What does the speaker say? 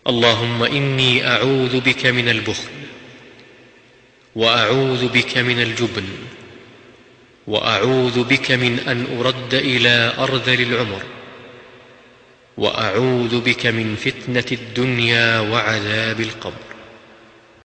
اللهم إني أعوذ بك من البخل، وأعوذ بك من الجبن، وأعوذ بك من أن أرد إلى أرذل العمر، وأعوذ بك من فتنة الدنيا وعذاب القبر.